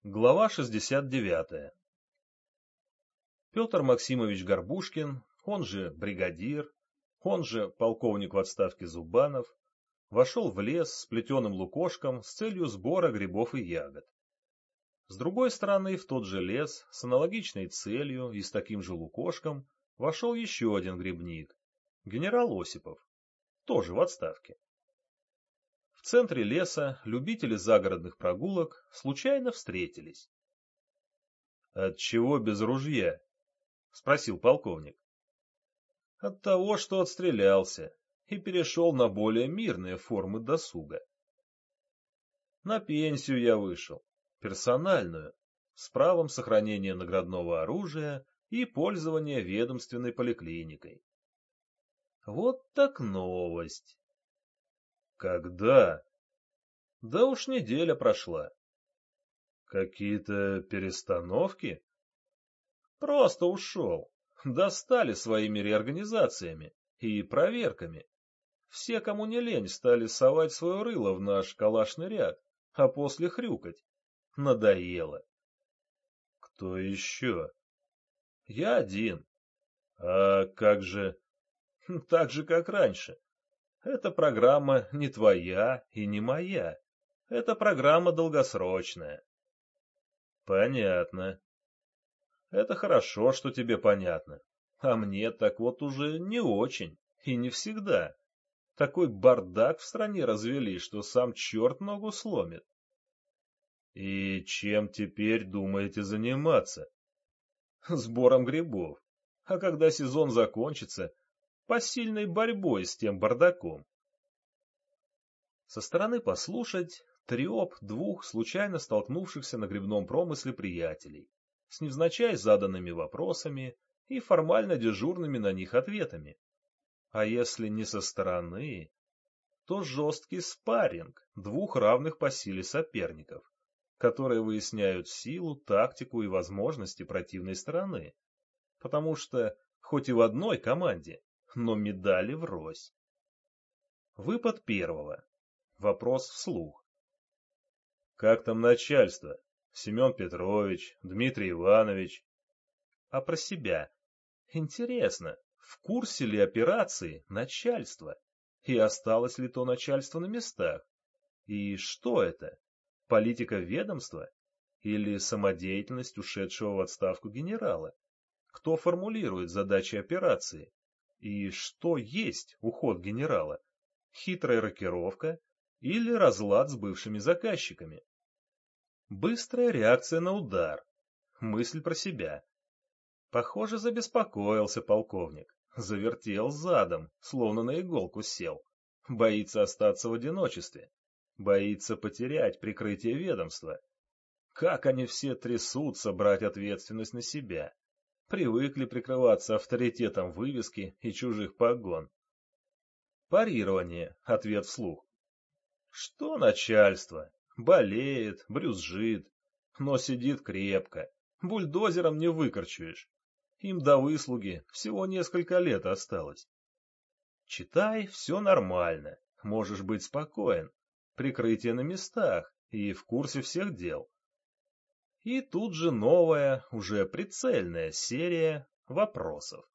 Глава 69. Петр Максимович Горбушкин, он же бригадир, он же полковник в отставке Зубанов, вошел в лес с плетеным лукошком с целью сбора грибов и ягод. С другой стороны, в тот же лес с аналогичной целью и с таким же лукошком вошел еще один грибник, генерал Осипов, тоже в отставке. В центре леса любители загородных прогулок случайно встретились. «Отчего без ружья?» — спросил полковник. «От того, что отстрелялся и перешел на более мирные формы досуга. На пенсию я вышел, персональную, с правом сохранения наградного оружия и пользования ведомственной поликлиникой. Вот так новость!» «Когда?» «Да уж неделя прошла». «Какие-то перестановки?» «Просто ушел. Достали своими реорганизациями и проверками. Все, кому не лень, стали совать свое рыло в наш калашный ряд, а после хрюкать. Надоело». «Кто еще?» «Я один». «А как же...» «Так же, как раньше. Эта программа не твоя и не моя. Это программа долгосрочная». «Понятно. Это хорошо, что тебе понятно. А мне так вот уже не очень и не всегда. Такой бардак в стране развели, что сам черт ногу сломит». «И чем теперь думаете заниматься?» «Сбором грибов. А когда сезон закончится, посильной борьбой с тем бардаком». Со стороны послушать треп двух случайно столкнувшихся на грибном промысле приятелей, с невзначай заданными вопросами и формально дежурными на них ответами. А если не со стороны, то жесткий спарринг двух равных по силе соперников, которые выясняют силу, тактику и возможности противной стороны, потому что хоть и в одной команде, но медали врозь. Выпад первого. Вопрос вслух. «Как там начальство? Семен Петрович, Дмитрий Иванович?» А про себя. Интересно, в курсе ли операции начальство? И осталось ли то начальство на местах? И что это? Политика ведомства? Или самодеятельность ушедшего в отставку генерала? Кто формулирует задачи операции? И что есть уход генерала? Хитрая рокировка или разлад с бывшими заказчиками? Быстрая реакция на удар. Мысль про себя. Похоже, забеспокоился полковник. Завертел задом, словно на иголку сел. Боится остаться в одиночестве. Боится потерять прикрытие ведомства. Как они все трясутся брать ответственность на себя. Привыкли прикрываться авторитетом вывески и чужих погон. Парирование. Ответ вслух. Что начальство? Болеет, брюзжит, но сидит крепко. Бульдозером не выкорчуешь. Им до выслуги всего несколько лет осталось. Читай, все нормально, можешь быть спокоен. Прикрытие на местах и в курсе всех дел. И тут же новая, уже прицельная серия вопросов.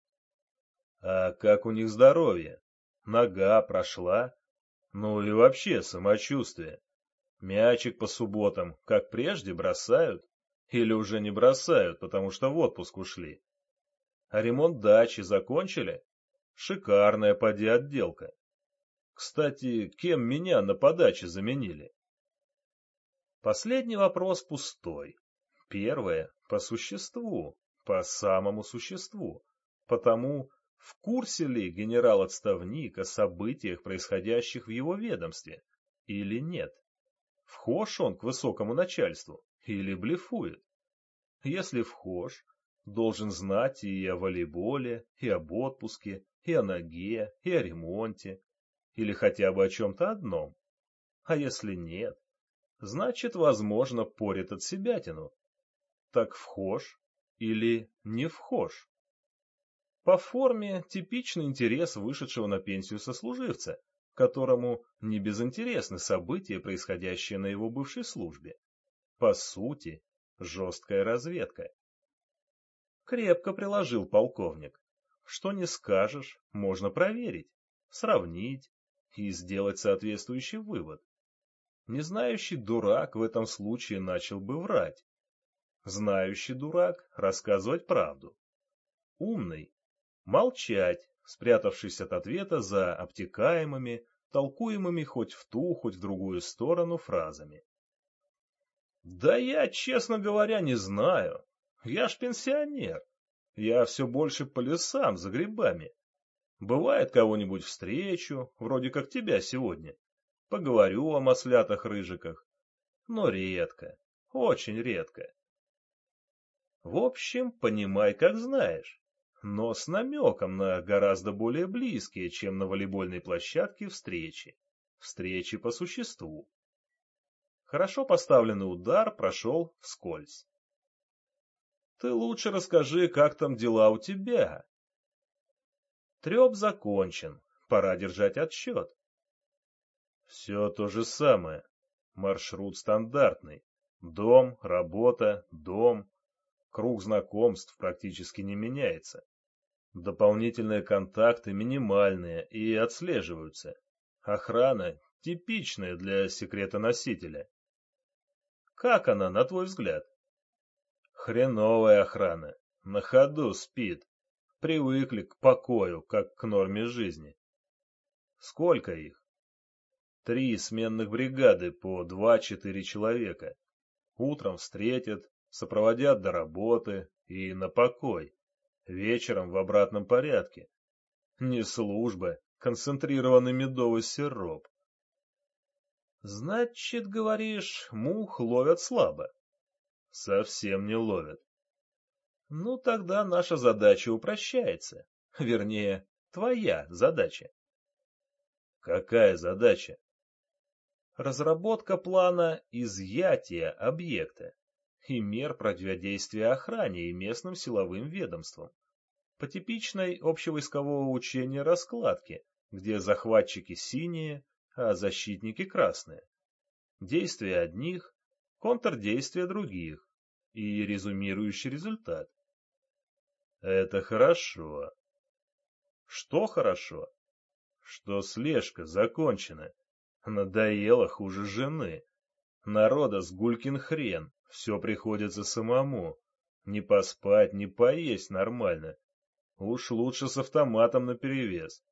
А как у них здоровье? Нога прошла? Ну и вообще самочувствие. Мячик по субботам, как прежде, бросают? Или уже не бросают, потому что в отпуск ушли? А ремонт дачи закончили? Шикарная поди отделка. Кстати, кем меня на подаче заменили? Последний вопрос пустой. Первое — по существу, по самому существу. Потому, в курсе ли генерал-отставник о событиях, происходящих в его ведомстве, или нет? Вхож он к высокому начальству или блефует? Если вхож, должен знать и о волейболе, и об отпуске, и о ноге, и о ремонте, или хотя бы о чем-то одном. А если нет, значит, возможно, порит от себятину. Так вхож или не вхож? По форме типичный интерес вышедшего на пенсию сослуживца, которому не безинтересны события, происходящие на его бывшей службе. По сути, жесткая разведка. Крепко приложил полковник. Что не скажешь, можно проверить, сравнить и сделать соответствующий вывод. Незнающий дурак в этом случае начал бы врать. Знающий дурак рассказывать правду. Умный молчать, спрятавшись от ответа за обтекаемыми, толкуемыми хоть в ту, хоть в другую сторону фразами. Да я, честно говоря, не знаю. Я ж пенсионер. Я все больше по лесам за грибами. Бывает, кого-нибудь встречу, вроде как тебя сегодня. Поговорю о маслятах-рыжиках. Но редко, очень редко. В общем, понимай, как знаешь, но с намеком на гораздо более близкие, чем на волейбольной площадке, встречи. Встречи по существу. Хорошо поставленный удар прошел вскользь. Ты лучше расскажи, как там дела у тебя. Треп закончен, пора держать отсчет. Все то же самое. Маршрут стандартный. Дом, работа, дом. Круг знакомств практически не меняется. Дополнительные контакты минимальные и отслеживаются. Охрана типичная для секретоносителя. Как она, на твой взгляд? Хреновая охрана. На ходу спит. Привыкли к покою, как к норме жизни. Сколько их? 3 сменных бригады по 2-4 человека. Утром встретят, сопроводят до работы и на покой. Вечером в обратном порядке. Не служба, концентрированный медовый сироп. Значит, говоришь, мух ловят слабо? Совсем не ловят. Ну, тогда наша задача упрощается. Вернее, твоя задача. Какая задача? Разработка плана изъятия объекта и мер противодействия охране и местным силовым ведомствам. По типичной общевойскового учения раскладке, где захватчики синие, а защитники красные. Действия одних, контрдействия других и резюмирующий результат. Это хорошо. Что хорошо? Что слежка закончена. Надоело хуже жены. Народа с гулькин хрен, все приходится самому. Не поспать, не поесть нормально. Уж лучше с автоматом наперевес.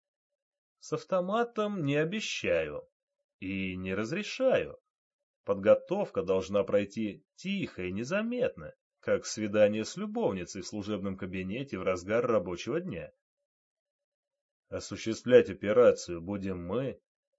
С автоматом не обещаю и не разрешаю. Подготовка должна пройти тихо и незаметно, как свидание с любовницей в служебном кабинете в разгар рабочего дня. Осуществлять операцию будем мы.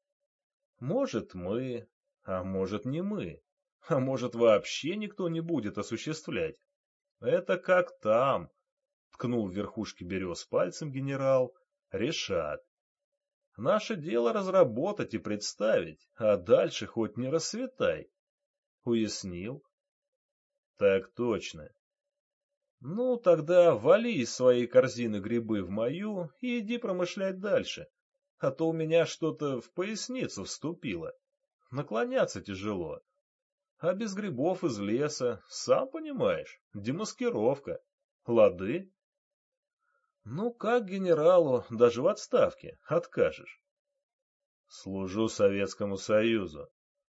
Может, мы, а может, не мы, а может, вообще никто не будет осуществлять. Это как там, ткнул в верхушки берез пальцем генерал, решат. Наше дело разработать и представить, а дальше хоть не рассветай. Уяснил? Так точно. Ну, тогда вали из своей корзины грибы в мою и иди промышлять дальше. А то у меня что-то в поясницу вступило. Наклоняться тяжело. А без грибов из леса, сам понимаешь, демаскировка. Лады? Ну, как генералу, даже в отставке, откажешь. Служу Советскому Союзу.